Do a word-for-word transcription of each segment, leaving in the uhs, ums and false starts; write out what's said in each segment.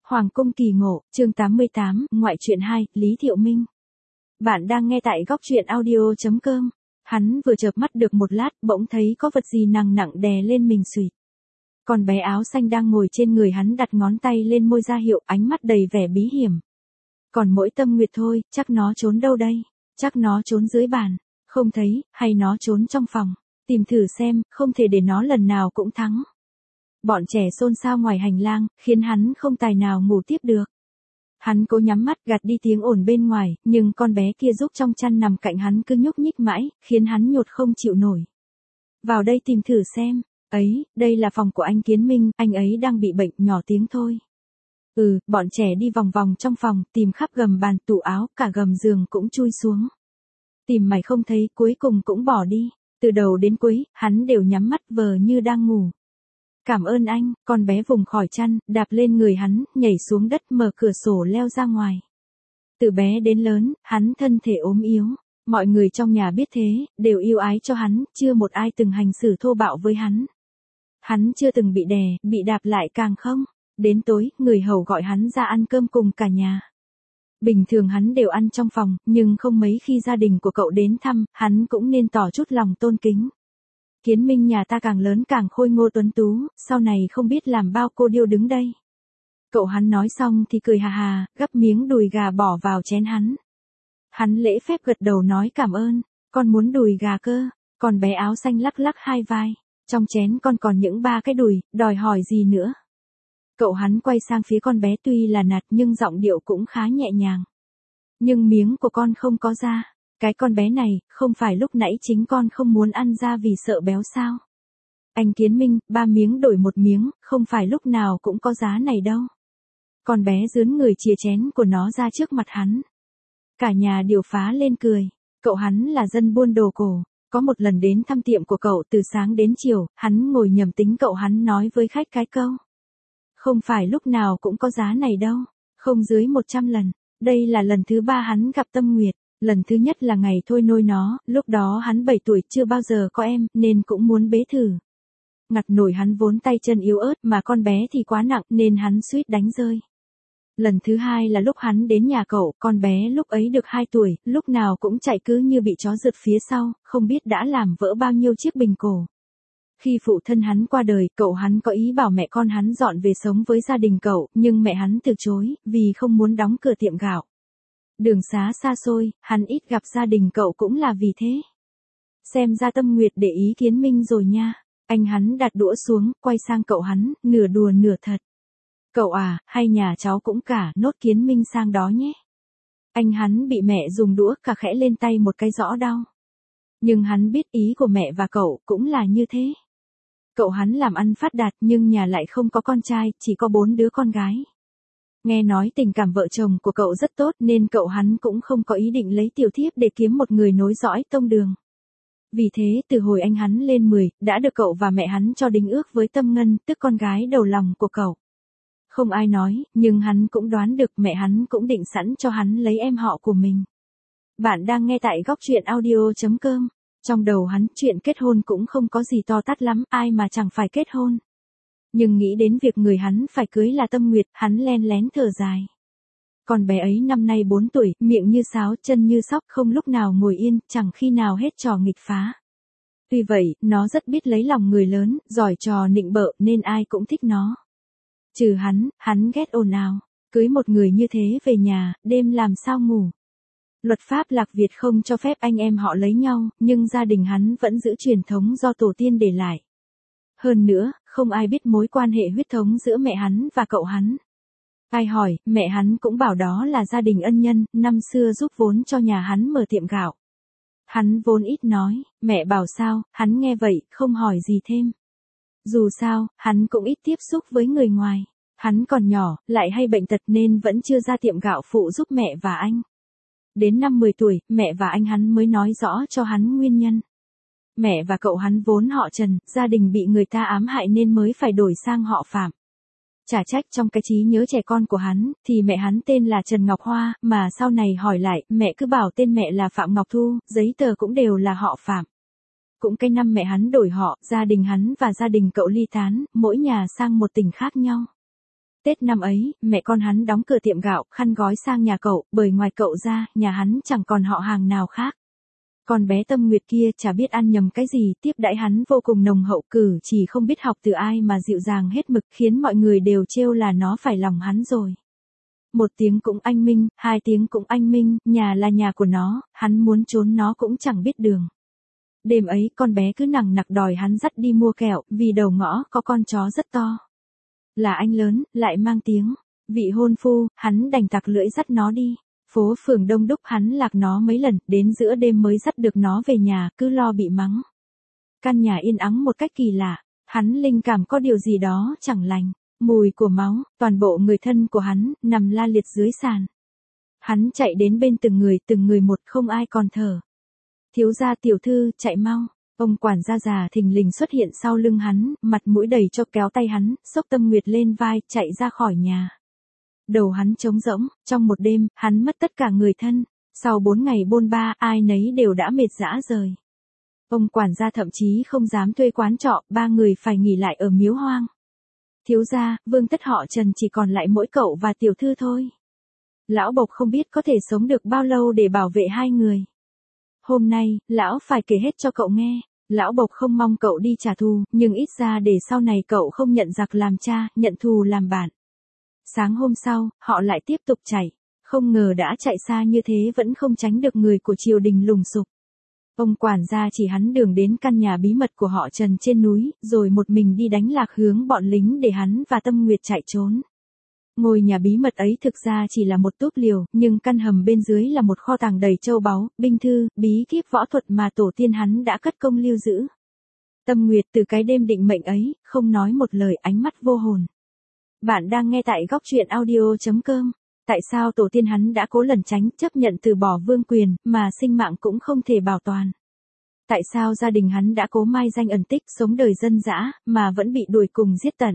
Hoàng cung kỳ ngộ, chương tám mươi tám, ngoại truyện hai, Lý Thiệu Minh. Bạn đang nghe tại góc truyện audio chấm com. Hắn vừa chợp mắt được một lát, bỗng thấy có vật gì nặng nặng đè lên mình xùyt. Con bé áo xanh đang ngồi trên người hắn đặt ngón tay lên môi ra hiệu, ánh mắt đầy vẻ bí hiểm. Còn mỗi Tâm Nguyệt thôi, chắc nó trốn đâu đây? Chắc nó trốn dưới bàn, không thấy, hay nó trốn trong phòng? Tìm thử xem, không thể để nó lần nào cũng thắng. Bọn trẻ xôn xao ngoài hành lang, khiến hắn không tài nào ngủ tiếp được. Hắn cố nhắm mắt gạt đi tiếng ồn bên ngoài, nhưng con bé kia giúp trong chăn nằm cạnh hắn cứ nhúc nhích mãi, khiến hắn nhột không chịu nổi. Vào đây tìm thử xem. Ấy, đây là phòng của anh Kiến Minh, anh ấy đang bị bệnh, nhỏ tiếng thôi. Ừ, bọn trẻ đi vòng vòng trong phòng, tìm khắp gầm bàn, tủ áo, cả gầm giường cũng chui xuống. Tìm mày không thấy, cuối cùng cũng bỏ đi. Từ đầu đến cuối, hắn đều nhắm mắt vờ như đang ngủ. Cảm ơn anh, con bé vùng khỏi chăn, đạp lên người hắn, nhảy xuống đất, mở cửa sổ leo ra ngoài. Từ bé đến lớn, hắn thân thể ốm yếu. Mọi người trong nhà biết thế, đều yêu ái cho hắn, chưa một ai từng hành xử thô bạo với hắn. Hắn chưa từng bị đè, bị đạp lại càng không. Đến tối, người hầu gọi hắn ra ăn cơm cùng cả nhà. Bình thường hắn đều ăn trong phòng, nhưng không mấy khi gia đình của cậu đến thăm, hắn cũng nên tỏ chút lòng tôn kính. Kiến Minh nhà ta càng lớn càng khôi ngô tuấn tú, sau này không biết làm bao cô điêu đứng đây. Cậu hắn nói xong thì cười hà hà, gắp miếng đùi gà bỏ vào chén hắn. Hắn lễ phép gật đầu nói cảm ơn, con muốn đùi gà cơ, còn bé áo xanh lắc lắc hai vai, trong chén con còn những ba cái đùi, đòi hỏi gì nữa. Cậu hắn quay sang phía con bé tuy là nạt nhưng giọng điệu cũng khá nhẹ nhàng. Nhưng miếng của con không có da. Cái con bé này, không phải lúc nãy chính con không muốn ăn ra vì sợ béo sao? Anh Kiến Minh, ba miếng đổi một miếng, không phải lúc nào cũng có giá này đâu. Con bé dướn người chìa chén của nó ra trước mặt hắn. Cả nhà đều phá lên cười. Cậu hắn là dân buôn đồ cổ. Có một lần đến thăm tiệm của cậu từ sáng đến chiều, hắn ngồi nhầm tính cậu hắn nói với khách cái câu. Không phải lúc nào cũng có giá này đâu. Không dưới một trăm lần. Đây là lần thứ ba hắn gặp Tâm Nguyệt. Lần thứ nhất là ngày thôi nôi nó, lúc đó hắn bảy tuổi chưa bao giờ có em, nên cũng muốn bế thử. Ngặt nổi hắn vốn tay chân yếu ớt mà con bé thì quá nặng nên hắn suýt đánh rơi. Lần thứ hai là lúc hắn đến nhà cậu, con bé lúc ấy được hai tuổi, lúc nào cũng chạy cứ như bị chó rượt phía sau, không biết đã làm vỡ bao nhiêu chiếc bình cổ. Khi phụ thân hắn qua đời, cậu hắn có ý bảo mẹ con hắn dọn về sống với gia đình cậu, nhưng mẹ hắn từ chối, vì không muốn đóng cửa tiệm gạo. Đường xá xa xôi, hắn ít gặp gia đình cậu cũng là vì thế. Xem ra Tâm Nguyệt để ý Kiến Minh rồi nha. Anh hắn đặt đũa xuống, quay sang cậu hắn, nửa đùa nửa thật. Cậu à, hay nhà cháu cũng cả, nốt Kiến Minh sang đó nhé. Anh hắn bị mẹ dùng đũa cà khẽ lên tay một cái rõ đau. Nhưng hắn biết ý của mẹ và cậu cũng là như thế. Cậu hắn làm ăn phát đạt nhưng nhà lại không có con trai, chỉ có bốn đứa con gái. Nghe nói tình cảm vợ chồng của cậu rất tốt nên cậu hắn cũng không có ý định lấy tiểu thiếp để kiếm một người nối dõi tông đường. Vì thế từ hồi anh hắn lên mười, đã được cậu và mẹ hắn cho đính ước với Tâm Ngân, tức con gái đầu lòng của cậu. Không ai nói, nhưng hắn cũng đoán được mẹ hắn cũng định sẵn cho hắn lấy em họ của mình. Bạn đang nghe tại góc truyện audio chấm com. Trong đầu hắn chuyện kết hôn cũng không có gì to tát lắm, ai mà chẳng phải kết hôn. Nhưng nghĩ đến việc người hắn phải cưới là Tâm Nguyệt, hắn len lén thở dài. Con bé ấy năm nay bốn tuổi, miệng như sáo, chân như sóc, không lúc nào ngồi yên, chẳng khi nào hết trò nghịch phá. Tuy vậy, nó rất biết lấy lòng người lớn, giỏi trò nịnh bợ nên ai cũng thích nó. Trừ hắn, hắn ghét ồn ào. Cưới một người như thế về nhà, đêm làm sao ngủ. Luật pháp Lạc Việt không cho phép anh em họ lấy nhau, nhưng gia đình hắn vẫn giữ truyền thống do tổ tiên để lại. Hơn nữa, không ai biết mối quan hệ huyết thống giữa mẹ hắn và cậu hắn. Ai hỏi, mẹ hắn cũng bảo đó là gia đình ân nhân, năm xưa giúp vốn cho nhà hắn mở tiệm gạo. Hắn vốn ít nói, mẹ bảo sao, hắn nghe vậy, không hỏi gì thêm. Dù sao, hắn cũng ít tiếp xúc với người ngoài. Hắn còn nhỏ, lại hay bệnh tật nên vẫn chưa ra tiệm gạo phụ giúp mẹ và anh. Đến năm mười tuổi, mẹ và anh hắn mới nói rõ cho hắn nguyên nhân. Mẹ và cậu hắn vốn họ Trần, gia đình bị người ta ám hại nên mới phải đổi sang họ Phạm. Chả trách trong cái trí nhớ trẻ con của hắn, thì mẹ hắn tên là Trần Ngọc Hoa, mà sau này hỏi lại, mẹ cứ bảo tên mẹ là Phạm Ngọc Thu, giấy tờ cũng đều là họ Phạm. Cũng cái năm mẹ hắn đổi họ, gia đình hắn và gia đình cậu ly tán, mỗi nhà sang một tỉnh khác nhau. Tết năm ấy, mẹ con hắn đóng cửa tiệm gạo, khăn gói sang nhà cậu, bởi ngoài cậu ra, nhà hắn chẳng còn họ hàng nào khác. Con bé Tâm Nguyệt kia chả biết ăn nhầm cái gì, tiếp đãi hắn vô cùng nồng hậu, cử chỉ không biết học từ ai mà dịu dàng hết mực, khiến mọi người đều trêu là nó phải lòng hắn rồi. Một tiếng cũng anh minh, hai tiếng cũng anh minh, nhà là nhà của nó, hắn muốn trốn nó cũng chẳng biết đường. Đêm ấy con bé cứ nằng nặc đòi hắn dắt đi mua kẹo, vì đầu ngõ có con chó rất to. Là anh lớn, lại mang tiếng vị hôn phu, hắn đành tặc lưỡi dắt nó đi. Phố phường đông đúc, hắn lạc nó mấy lần, đến giữa đêm mới dắt được nó về nhà, cứ lo bị mắng. Căn nhà yên ắng một cách kỳ lạ, hắn linh cảm có điều gì đó chẳng lành. Mùi của máu, toàn bộ người thân của hắn, nằm la liệt dưới sàn. Hắn chạy đến bên từng người, từng người một, không ai còn thở. Thiếu gia tiểu thư, chạy mau. Ông quản gia già thình lình xuất hiện sau lưng hắn, mặt mũi đầy cho kéo tay hắn, xốc Tâm Nguyệt lên vai, chạy ra khỏi nhà. Đầu hắn trống rỗng, trong một đêm, hắn mất tất cả người thân. Sau bốn ngày bôn ba, ai nấy đều đã mệt rã rời. Ông quản gia thậm chí không dám thuê quán trọ, ba người phải nghỉ lại ở miếu hoang. Thiếu gia, vương tất họ Trần chỉ còn lại mỗi cậu và tiểu thư thôi. Lão Bộc không biết có thể sống được bao lâu để bảo vệ hai người. Hôm nay, lão phải kể hết cho cậu nghe. Lão Bộc không mong cậu đi trả thù, nhưng ít ra để sau này cậu không nhận giặc làm cha, nhận thù làm bạn. Sáng hôm sau, họ lại tiếp tục chạy. Không ngờ đã chạy xa như thế vẫn không tránh được người của triều đình lùng sục. Ông quản gia chỉ hắn đường đến căn nhà bí mật của họ Trần trên núi, rồi một mình đi đánh lạc hướng bọn lính để hắn và Tâm Nguyệt chạy trốn. Ngôi nhà bí mật ấy thực ra chỉ là một túp liều, nhưng căn hầm bên dưới là một kho tàng đầy châu báu, binh thư, bí kíp võ thuật mà tổ tiên hắn đã cất công lưu giữ. Tâm Nguyệt từ cái đêm định mệnh ấy, không nói một lời, ánh mắt vô hồn. Bạn đang nghe tại góc truyện audio chấm com. Tại sao tổ tiên hắn đã cố lẩn tránh, chấp nhận từ bỏ vương quyền, mà sinh mạng cũng không thể bảo toàn? Tại sao gia đình hắn đã cố mai danh ẩn tích, sống đời dân dã, mà vẫn bị đuổi cùng giết tận?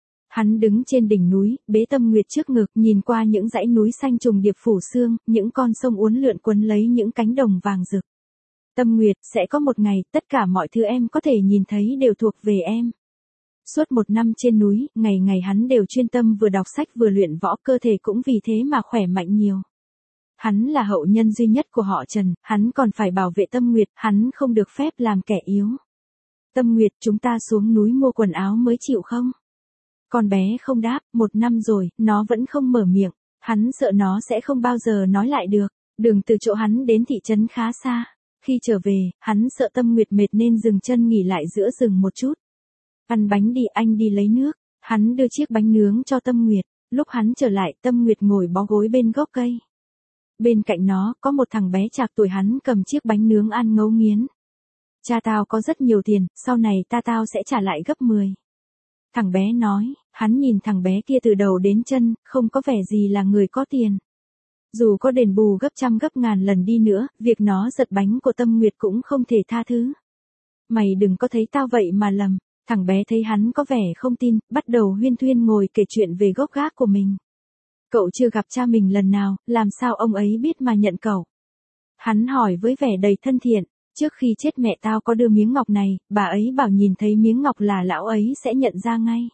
Hắn đứng trên đỉnh núi, bế Tâm Nguyệt trước ngực, nhìn qua những dãy núi xanh trùng điệp phủ sương, những con sông uốn lượn quấn lấy những cánh đồng vàng rực. Tâm Nguyệt, sẽ có một ngày, tất cả mọi thứ em có thể nhìn thấy đều thuộc về em. Suốt một năm trên núi, ngày ngày hắn đều chuyên tâm vừa đọc sách vừa luyện võ, cơ thể cũng vì thế mà khỏe mạnh nhiều. Hắn là hậu nhân duy nhất của họ Trần, hắn còn phải bảo vệ Tâm Nguyệt, hắn không được phép làm kẻ yếu. Tâm Nguyệt, chúng ta xuống núi mua quần áo mới chịu không? Con bé không đáp, một năm rồi, nó vẫn không mở miệng, hắn sợ nó sẽ không bao giờ nói lại được. Đường từ chỗ hắn đến thị trấn khá xa. Khi trở về, hắn sợ Tâm Nguyệt mệt nên dừng chân nghỉ lại giữa rừng một chút. Ăn bánh đi, anh đi lấy nước. Hắn đưa chiếc bánh nướng cho Tâm Nguyệt. Lúc hắn trở lại, Tâm Nguyệt ngồi bó gối bên gốc cây. Bên cạnh nó, có một thằng bé trạc tuổi hắn cầm chiếc bánh nướng ăn ngấu nghiến. Cha tao có rất nhiều tiền, sau này ta tao sẽ trả lại gấp mười. Thằng bé nói, hắn nhìn thằng bé kia từ đầu đến chân, không có vẻ gì là người có tiền. Dù có đền bù gấp trăm gấp ngàn lần đi nữa, việc nó giật bánh của Tâm Nguyệt cũng không thể tha thứ. Mày đừng có thấy tao vậy mà lầm. Thằng bé thấy hắn có vẻ không tin, bắt đầu huyên thuyên ngồi kể chuyện về gốc gác của mình. Cậu chưa gặp cha mình lần nào, làm sao ông ấy biết mà nhận cậu? Hắn hỏi với vẻ đầy thân thiện, trước khi chết mẹ tao có đưa miếng ngọc này, bà ấy bảo nhìn thấy miếng ngọc là lão ấy sẽ nhận ra ngay.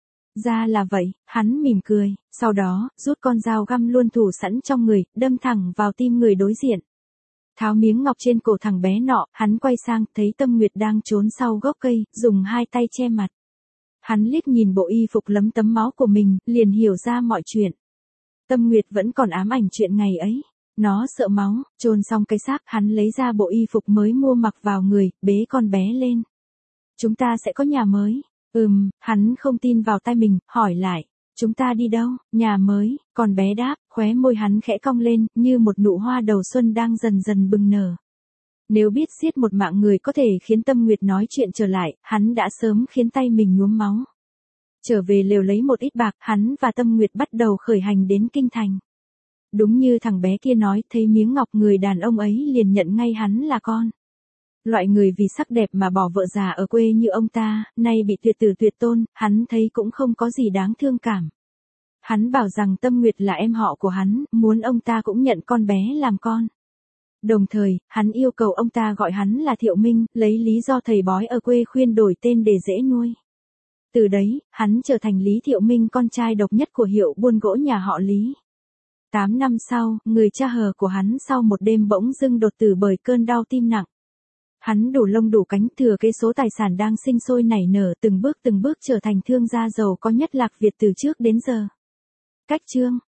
Ra là vậy, hắn mỉm cười, sau đó, rút con dao găm luôn thủ sẵn trong người, đâm thẳng vào tim người đối diện. Tháo miếng ngọc trên cổ thằng bé nọ, hắn quay sang, thấy Tâm Nguyệt đang trốn sau gốc cây, dùng hai tay che mặt. Hắn liếc nhìn bộ y phục lấm tấm máu của mình, liền hiểu ra mọi chuyện. Tâm Nguyệt vẫn còn ám ảnh chuyện ngày ấy. Nó sợ máu, chôn xong cái xác, hắn lấy ra bộ y phục mới mua mặc vào người, bế con bé lên. Chúng ta sẽ có nhà mới. Ừm, hắn không tin vào tai mình, hỏi lại. Chúng ta đi đâu? Nhà mới, con bé đáp, khóe môi hắn khẽ cong lên, như một nụ hoa đầu xuân đang dần dần bừng nở. Nếu biết giết một mạng người có thể khiến Tâm Nguyệt nói chuyện trở lại, hắn đã sớm khiến tay mình nhuốm máu. Trở về lều lấy một ít bạc, hắn và Tâm Nguyệt bắt đầu khởi hành đến kinh thành. Đúng như thằng bé kia nói, thấy miếng ngọc người đàn ông ấy liền nhận ngay hắn là con. Loại người vì sắc đẹp mà bỏ vợ già ở quê như ông ta, nay bị tuyệt tử tuyệt tôn, hắn thấy cũng không có gì đáng thương cảm. Hắn bảo rằng Tâm Nguyệt là em họ của hắn, muốn ông ta cũng nhận con bé làm con. Đồng thời, hắn yêu cầu ông ta gọi hắn là Thiệu Minh, lấy lý do thầy bói ở quê khuyên đổi tên để dễ nuôi. Từ đấy, hắn trở thành Lý Thiệu Minh, con trai độc nhất của hiệu buôn gỗ nhà họ Lý. Tám năm sau, người cha hờ của hắn sau một đêm bỗng dưng đột tử bởi cơn đau tim nặng. Hắn đủ lông đủ cánh, thừa kế số tài sản đang sinh sôi nảy nở, từng bước từng bước trở thành thương gia giàu có nhất Lạc Việt từ trước đến giờ. Cách chương